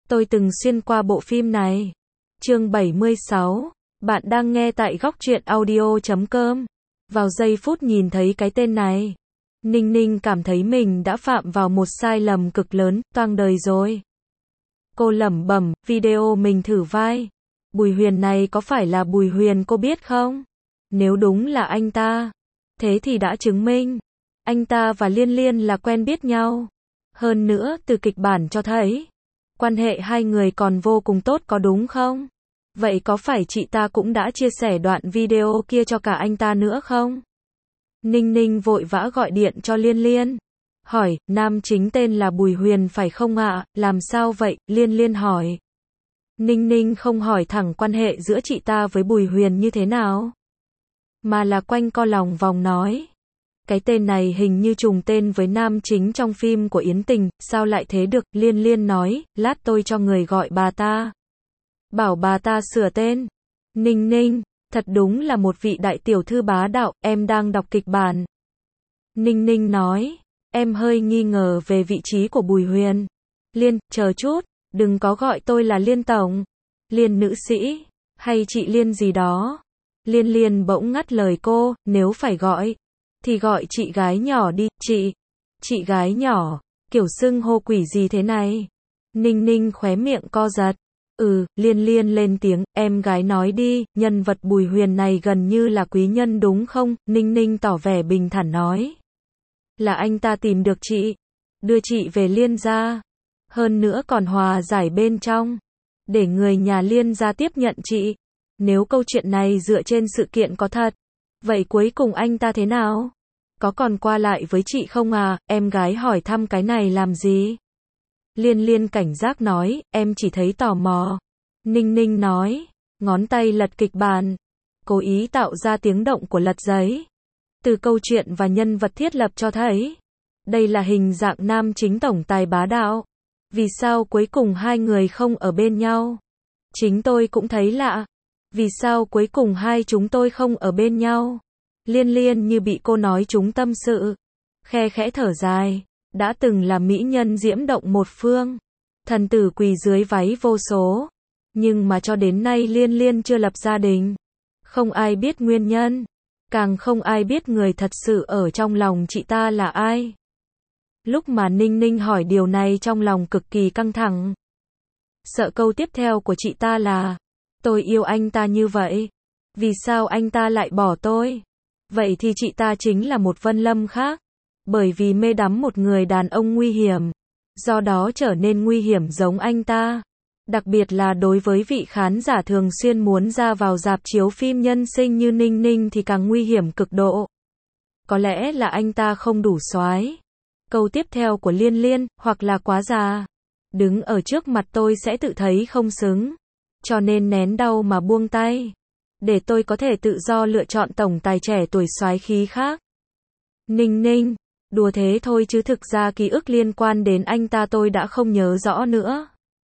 Tôi từng xuyên qua bộ phim này. Chương 76. Bạn đang nghe tại góc truyện audio.com. Vào giây phút nhìn thấy cái tên này, Ninh Ninh cảm thấy mình đã phạm vào một sai lầm cực lớn, toang đời rồi. Cô lẩm bẩm, video mình thử vai. Bùi Huyền này có phải là Bùi Huyền cô biết không? Nếu đúng là anh ta, thế thì đã chứng minh anh ta và Liên Liên là quen biết nhau. Hơn nữa, từ kịch bản cho thấy, quan hệ hai người còn vô cùng tốt có đúng không? Vậy có phải chị ta cũng đã chia sẻ đoạn video kia cho cả anh ta nữa không? Ninh Ninh vội vã gọi điện cho Liên Liên. Hỏi, nam chính tên là Bùi Huyền phải không ạ? Làm sao vậy? Liên Liên hỏi. Ninh Ninh không hỏi thẳng quan hệ giữa chị ta với Bùi Huyền như thế nào, mà là quanh co lòng vòng nói. Cái tên này hình như trùng tên với nam chính trong phim của Yến Tình, sao lại thế được? Liên Liên nói, lát tôi cho người gọi bà ta. Bảo bà ta sửa tên. Ninh Ninh, thật đúng là một vị đại tiểu thư bá đạo, em đang đọc kịch bản. Ninh Ninh nói, em hơi nghi ngờ về vị trí của Bùi Huyền. Liên, chờ chút, đừng có gọi tôi là Liên tổng. Liên nữ sĩ, hay chị Liên gì đó. Liên Liên bỗng ngắt lời cô, nếu phải gọi, thì gọi chị gái nhỏ đi, chị gái nhỏ, kiểu xưng hô quỷ gì thế này. Ninh Ninh khóe miệng co giật. Liên Liên lên tiếng, em gái nói đi, nhân vật Bùi Huyền này gần như là quý nhân đúng không? Ninh Ninh tỏ vẻ bình thản nói. Là anh ta tìm được chị, đưa chị về Liên gia, hơn nữa còn hòa giải bên trong, để người nhà Liên gia tiếp nhận chị. Nếu câu chuyện này dựa trên sự kiện có thật, vậy cuối cùng anh ta thế nào? Có còn qua lại với chị không à? Em gái hỏi thăm cái này làm gì? Liên Liên cảnh giác nói, em chỉ thấy tò mò. Ninh Ninh nói, ngón tay lật kịch bản, cố ý tạo ra tiếng động của lật giấy. Từ câu chuyện và nhân vật thiết lập cho thấy, đây là hình dạng nam chính tổng tài bá đạo. Vì sao cuối cùng hai người không ở bên nhau? Chính tôi cũng thấy lạ. Vì sao cuối cùng hai chúng tôi không ở bên nhau? Liên Liên như bị cô nói trúng tâm sự, khe khẽ thở dài. Đã từng là mỹ nhân diễm động một phương, thần tử quỳ dưới váy vô số, nhưng mà cho đến nay Liên Liên chưa lập gia đình. Không ai biết nguyên nhân, càng không ai biết người thật sự ở trong lòng chị ta là ai. Lúc mà Ninh Ninh hỏi điều này trong lòng cực kỳ căng thẳng. Sợ câu tiếp theo của chị ta là, tôi yêu anh ta như vậy, vì sao anh ta lại bỏ tôi? Vậy thì chị ta chính là một Vân Lâm khác. Bởi vì mê đắm một người đàn ông nguy hiểm, do đó trở nên nguy hiểm giống anh ta. Đặc biệt là đối với vị khán giả thường xuyên muốn ra vào rạp chiếu phim nhân sinh như Ninh Ninh thì càng nguy hiểm cực độ. Có lẽ là anh ta không đủ soái. Câu tiếp theo của Liên Liên, hoặc là quá già. Đứng ở trước mặt tôi sẽ tự thấy không xứng. Cho nên nén đau mà buông tay. Để tôi có thể tự do lựa chọn tổng tài trẻ tuổi soái khí khác. Ninh Ninh, đùa thế thôi chứ thực ra ký ức liên quan đến anh ta tôi đã không nhớ rõ nữa.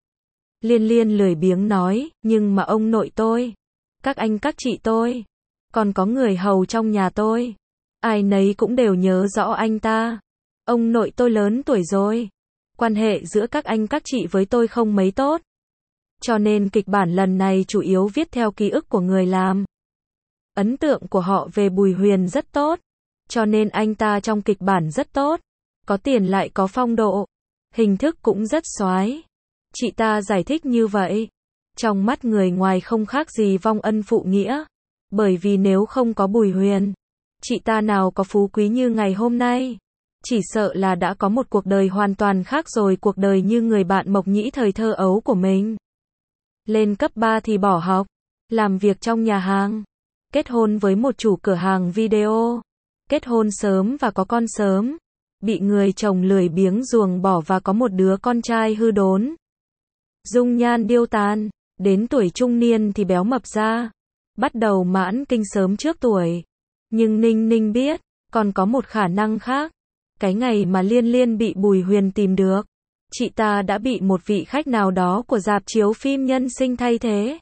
Liên Liên lười biếng nói, nhưng mà ông nội tôi, các anh các chị tôi, còn có người hầu trong nhà tôi, ai nấy cũng đều nhớ rõ anh ta. Ông nội tôi lớn tuổi rồi, quan hệ giữa các anh các chị với tôi không mấy tốt. Cho nên kịch bản lần này chủ yếu viết theo ký ức của người làm. Ấn tượng của họ về Bùi Huyền rất tốt. Cho nên anh ta trong kịch bản rất tốt, có tiền lại có phong độ, hình thức cũng rất soái. Chị ta giải thích như vậy, trong mắt người ngoài không khác gì vong ân phụ nghĩa, bởi vì nếu không có Bùi Huyền, chị ta nào có phú quý như ngày hôm nay, chỉ sợ là đã có một cuộc đời hoàn toàn khác rồi, cuộc đời như người bạn Mộc Nhĩ thời thơ ấu của mình. Lên cấp 3 thì bỏ học, làm việc trong nhà hàng, kết hôn với một chủ cửa hàng video. Kết hôn sớm và có con sớm, bị người chồng lười biếng ruồng bỏ và có một đứa con trai hư đốn. Dung nhan điêu tàn, đến tuổi trung niên thì béo mập ra, bắt đầu mãn kinh sớm trước tuổi. Nhưng Ninh Ninh biết, còn có một khả năng khác. Cái ngày mà Liên Liên bị Bùi Huyền tìm được, chị ta đã bị một vị khách nào đó của rạp chiếu phim nhân sinh thay thế.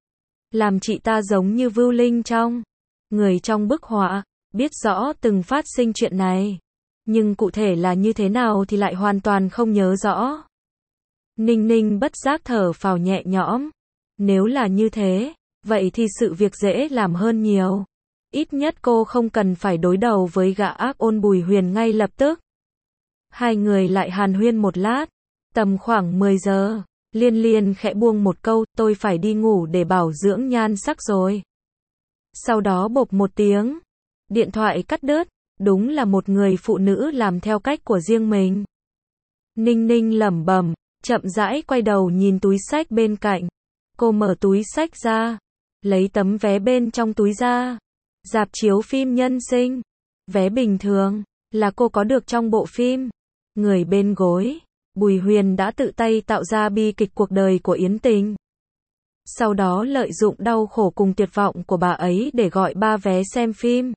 Làm chị ta giống như Vưu Linh trong Người trong bức họa. Biết rõ từng phát sinh chuyện này, nhưng cụ thể là như thế nào thì lại hoàn toàn không nhớ rõ. Ninh Ninh bất giác thở phào nhẹ nhõm. Nếu là như thế, vậy thì sự việc dễ làm hơn nhiều. Ít nhất cô không cần phải đối đầu với gã ác ôn Bùi Huyền ngay lập tức. Hai người lại hàn huyên một lát. Tầm khoảng 10 giờ, Liên Liên khẽ buông một câu, tôi phải đi ngủ để bảo dưỡng nhan sắc rồi. Sau đó bộp một tiếng. Điện thoại cắt đứt. Đúng là một người phụ nữ làm theo cách của riêng mình. Ninh Ninh lẩm bẩm, chậm rãi quay đầu nhìn túi xách bên cạnh. Cô mở túi xách ra, lấy tấm vé bên trong túi ra. Rạp chiếu phim nhân sinh. Vé bình thường, là cô có được trong bộ phim. Người bên gối, Bùi Huyền đã tự tay tạo ra bi kịch cuộc đời của Yến Tình. Sau đó lợi dụng đau khổ cùng tuyệt vọng của bà ấy để gọi 3 vé xem phim.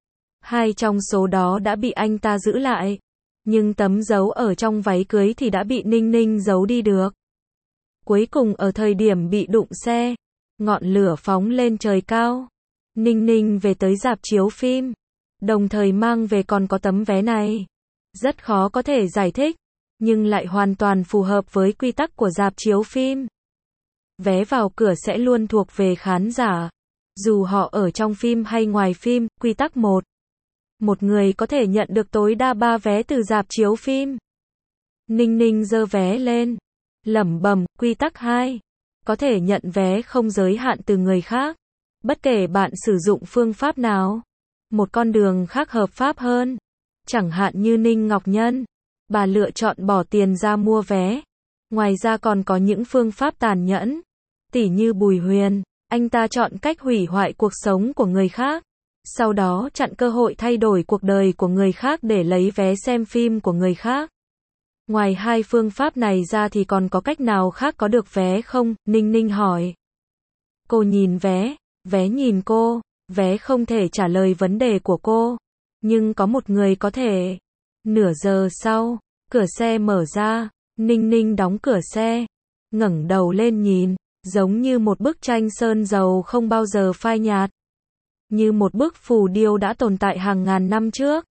2 trong số đó đã bị anh ta giữ lại. Nhưng tấm dấu ở trong váy cưới thì đã bị Ninh Ninh giấu đi được. Cuối cùng ở thời điểm bị đụng xe, ngọn lửa phóng lên trời cao. Ninh Ninh về tới rạp chiếu phim, đồng thời mang về còn có tấm vé này. Rất khó có thể giải thích, nhưng lại hoàn toàn phù hợp với quy tắc của rạp chiếu phim. Vé vào cửa sẽ luôn thuộc về khán giả, dù họ ở trong phim hay ngoài phim. Quy tắc 1. Một người có thể nhận được tối đa 3 vé từ rạp chiếu phim. Ninh Ninh giơ vé lên, lẩm bẩm, quy tắc 2. Có thể nhận vé không giới hạn từ người khác, bất kể bạn sử dụng phương pháp nào. Một con đường khác hợp pháp hơn, chẳng hạn như Ninh Ngọc Nhân, bà lựa chọn bỏ tiền ra mua vé. Ngoài ra còn có những phương pháp tàn nhẫn, tỉ như Bùi Huyền, anh ta chọn cách hủy hoại cuộc sống của người khác, sau đó chặn cơ hội thay đổi cuộc đời của người khác để lấy vé xem phim của người khác. Ngoài 2 phương pháp này ra thì còn có cách nào khác có được vé không? Ninh Ninh hỏi. Cô nhìn vé, vé nhìn cô, vé không thể trả lời vấn đề của cô, nhưng có một người có thể. Nửa giờ sau, cửa xe mở ra, Ninh Ninh đóng cửa xe, ngẩng đầu lên nhìn, giống như một bức tranh sơn dầu không bao giờ phai nhạt. Như một bức phù điêu đã tồn tại hàng ngàn năm trước.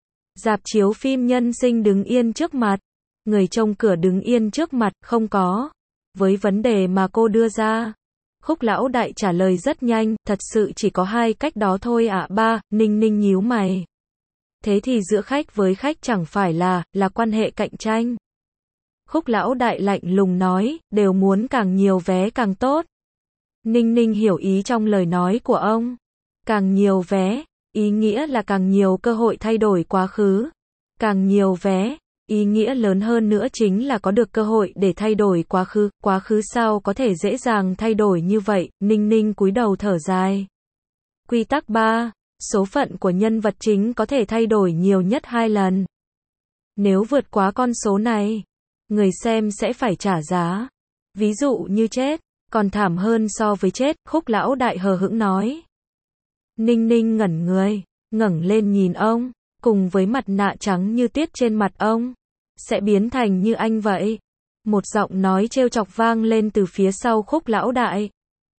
Rạp chiếu phim nhân sinh đứng yên trước mặt. Người trông cửa đứng yên trước mặt, không có. Với vấn đề mà cô đưa ra, Khúc Lão Đại trả lời rất nhanh, thật sự chỉ có 2 cách đó thôi ạ. 3. Ninh Ninh nhíu mày. Thế thì giữa khách với khách chẳng phải là quan hệ cạnh tranh. Khúc Lão Đại lạnh lùng nói, đều muốn càng nhiều vé càng tốt. Ninh Ninh hiểu ý trong lời nói của ông. Càng nhiều vé, ý nghĩa là càng nhiều cơ hội thay đổi quá khứ. Càng nhiều vé, ý nghĩa lớn hơn nữa chính là có được cơ hội để thay đổi quá khứ sao có thể dễ dàng thay đổi như vậy. Ninh Ninh cúi đầu thở dài. Quy tắc 3. Số phận của nhân vật chính có thể thay đổi nhiều nhất 2 lần. Nếu vượt quá con số này, người xem sẽ phải trả giá. Ví dụ như chết, còn thảm hơn so với chết, Khúc Lão Đại hờ hững nói. Ninh Ninh ngẩn người, ngẩng lên nhìn ông, cùng với mặt nạ trắng như tuyết trên mặt ông, sẽ biến thành như anh vậy. Một giọng nói trêu chọc vang lên từ phía sau Khúc Lão Đại.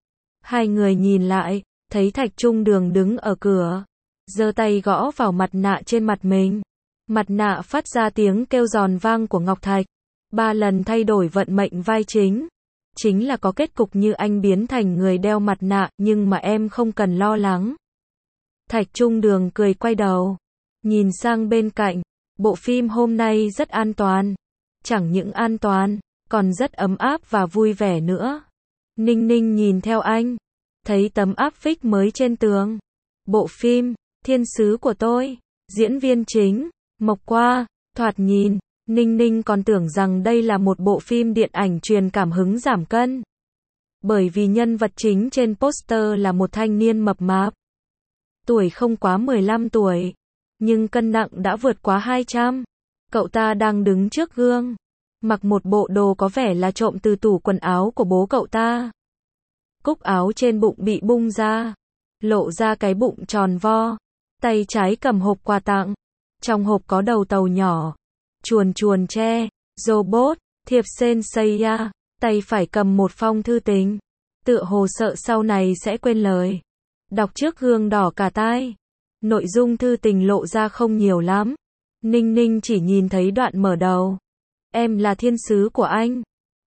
Hai người nhìn lại, thấy Thạch Trung Đường đứng ở cửa, giơ tay gõ vào mặt nạ trên mặt mình. Mặt nạ phát ra tiếng kêu giòn vang của Ngọc Thạch. 3 lần thay đổi vận mệnh vai chính là có kết cục như anh biến thành người đeo mặt nạ, nhưng mà em không cần lo lắng. Thạch Trung Đường cười quay đầu, nhìn sang bên cạnh, bộ phim hôm nay rất an toàn. Chẳng những an toàn, còn rất ấm áp và vui vẻ nữa. Ninh Ninh nhìn theo anh, thấy tấm áp phích mới trên tường. Bộ phim, Thiên Sứ của tôi, diễn viên chính, Mộc Qua, thoạt nhìn, Ninh Ninh còn tưởng rằng đây là một bộ phim điện ảnh truyền cảm hứng giảm cân. Bởi vì nhân vật chính trên poster là một thanh niên mập mạp. Tuổi không quá 15 tuổi, nhưng cân nặng đã vượt quá 200. Cậu ta đang đứng trước gương, mặc một bộ đồ có vẻ là trộm từ tủ quần áo của bố cậu ta. Cúc áo trên bụng bị bung ra, lộ ra cái bụng tròn vo. Tay trái cầm hộp quà tặng, trong hộp có đầu tàu nhỏ, chuồn chuồn tre, robot, thiệp senseiya. Tay phải cầm một phong thư tình, tựa hồ sợ sau này sẽ quên lời. Đọc trước gương đỏ cả tai. Nội dung thư tình lộ ra không nhiều lắm. Ninh Ninh chỉ nhìn thấy đoạn mở đầu. Em là thiên sứ của anh.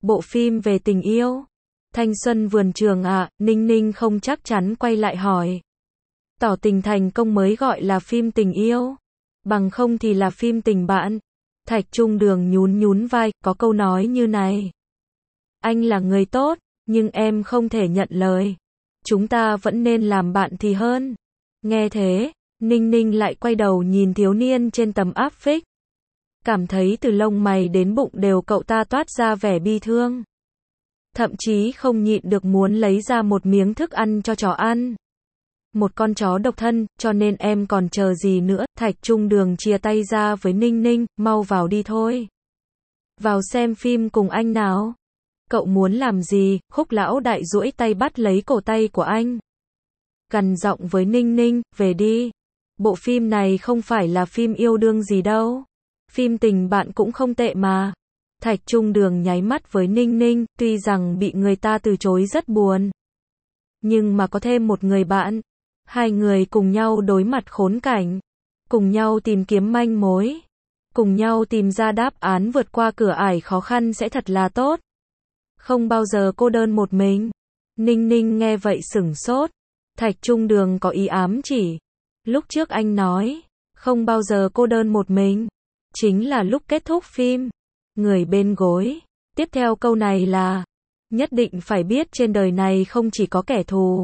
Bộ phim về tình yêu. Thanh xuân vườn trường à, Ninh Ninh không chắc chắn quay lại hỏi. Tỏ tình thành công mới gọi là phim tình yêu. Bằng không thì là phim tình bạn. Thạch Trung Đường nhún nhún vai, có câu nói như này. Anh là người tốt, nhưng em không thể nhận lời. Chúng ta vẫn nên làm bạn thì hơn. Nghe thế, Ninh Ninh lại quay đầu nhìn thiếu niên trên tấm áp phích. Cảm thấy từ lông mày đến bụng đều cậu ta toát ra vẻ bi thương. Thậm chí không nhịn được muốn lấy ra một miếng thức ăn cho chó ăn. Một con chó độc thân, cho nên em còn chờ gì nữa. Thạch Trung Đường chia tay ra với Ninh Ninh, mau vào đi thôi. Vào xem phim cùng anh nào. Cậu muốn làm gì? Khúc Lão Đại duỗi tay bắt lấy cổ tay của anh. Gằn giọng với Ninh Ninh, về đi. Bộ phim này không phải là phim yêu đương gì đâu. Phim tình bạn cũng không tệ mà. Thạch Trung Đường nháy mắt với Ninh Ninh, tuy rằng bị người ta từ chối rất buồn. Nhưng mà có thêm một người bạn. Hai người cùng nhau đối mặt khốn cảnh. Cùng nhau tìm kiếm manh mối. Cùng nhau tìm ra đáp án vượt qua cửa ải khó khăn sẽ thật là tốt. Không bao giờ cô đơn một mình. Ninh Ninh nghe vậy sửng sốt. Thạch Trung Đường có ý ám chỉ. Lúc trước anh nói, không bao giờ cô đơn một mình. Chính là lúc kết thúc phim. Người bên gối. Tiếp theo câu này là, nhất định phải biết trên đời này không chỉ có kẻ thù.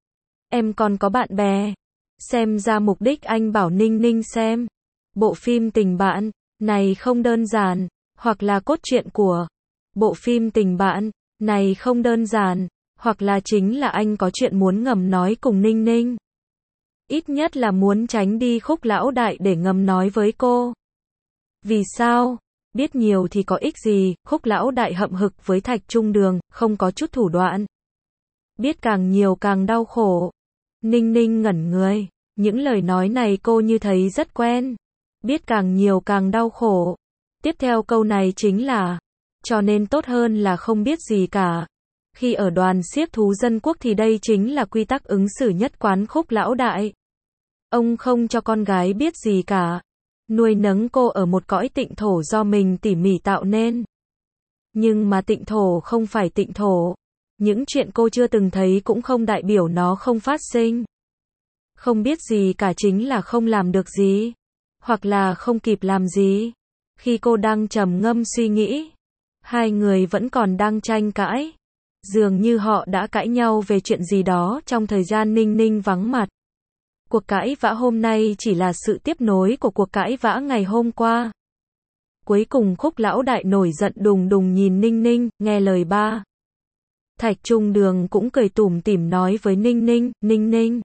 Em còn có bạn bè. Xem ra mục đích anh bảo Ninh Ninh xem. Bộ phim tình bạn, này không đơn giản. Hoặc là cốt truyện của bộ phim tình bạn, này không đơn giản. Hoặc là chính là anh có chuyện muốn ngầm nói cùng Ninh Ninh. Ít nhất là muốn tránh đi Khúc Lão Đại để ngầm nói với cô. Vì sao? Biết nhiều thì có ích gì? Khúc Lão Đại hậm hực với Thạch Trung Đường, không có chút thủ đoạn. Biết càng nhiều càng đau khổ. Ninh Ninh ngẩn người. Những lời nói này cô như thấy rất quen. Biết càng nhiều càng đau khổ. Tiếp theo câu này chính là, cho nên tốt hơn là không biết gì cả. Khi ở đoàn xiếc thú dân quốc thì đây chính là quy tắc ứng xử nhất quán Khúc Lão Đại. Ông không cho con gái biết gì cả. Nuôi nấng cô ở một cõi tịnh thổ do mình tỉ mỉ tạo nên. Nhưng mà tịnh thổ không phải tịnh thổ. Những chuyện cô chưa từng thấy cũng không đại biểu nó không phát sinh. Không biết gì cả chính là không làm được gì. Hoặc là không kịp làm gì. Khi cô đang trầm ngâm suy nghĩ, hai người vẫn còn đang tranh cãi. Dường như họ đã cãi nhau về chuyện gì đó trong thời gian Ninh Ninh vắng mặt. Cuộc cãi vã hôm nay chỉ là sự tiếp nối của cuộc cãi vã ngày hôm qua. Cuối cùng Khúc Lão Đại nổi giận đùng đùng nhìn Ninh Ninh, nghe lời ba. Thạch Trung Đường cũng cười tủm tỉm nói với Ninh Ninh, Ninh Ninh.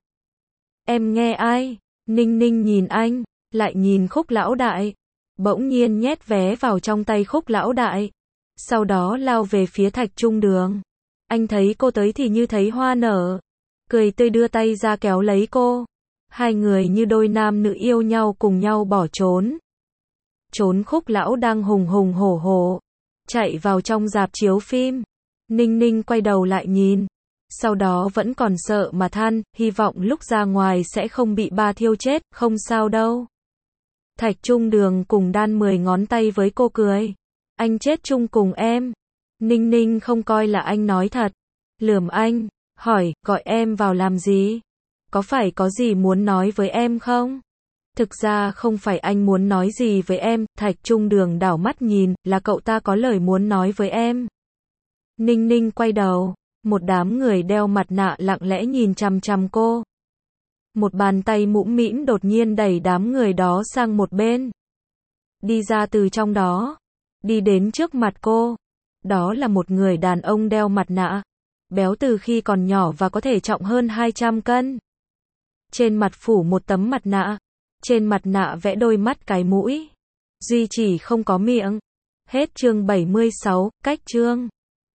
Em nghe ai? Ninh Ninh nhìn anh, lại nhìn Khúc Lão Đại. Bỗng nhiên nhét vé vào trong tay Khúc Lão Đại. Sau đó lao về phía Thạch Trung Đường. Anh thấy cô tới thì như thấy hoa nở. Cười tươi đưa tay ra kéo lấy cô. Hai người như đôi nam nữ yêu nhau cùng nhau bỏ trốn. Trốn Khúc Lão đang hùng hùng hổ hổ. Chạy vào trong rạp chiếu phim. Ninh Ninh quay đầu lại nhìn. Sau đó vẫn còn sợ mà than, hy vọng lúc ra ngoài sẽ không bị ba thiêu chết, không sao đâu. Thạch Trung Đường cùng đan 10 ngón tay với cô cười. Anh chết chung cùng em. Ninh Ninh không coi là anh nói thật. Lườm anh, hỏi, gọi em vào làm gì? Có phải có gì muốn nói với em không? Thực ra không phải anh muốn nói gì với em. Thạch Trung Đường đảo mắt nhìn, là cậu ta có lời muốn nói với em. Ninh Ninh quay đầu. Một đám người đeo mặt nạ lặng lẽ nhìn chằm chằm cô. Một bàn tay mũm mĩm đột nhiên đẩy đám người đó sang một bên. Đi ra từ trong đó. Đi đến trước mặt cô. Đó là một người đàn ông đeo mặt nạ. Béo từ khi còn nhỏ và có thể trọng hơn 200 cân. Trên mặt phủ một tấm mặt nạ. Trên mặt nạ vẽ đôi mắt cái mũi. Duy chỉ không có miệng. Hết chương 76, cách chương.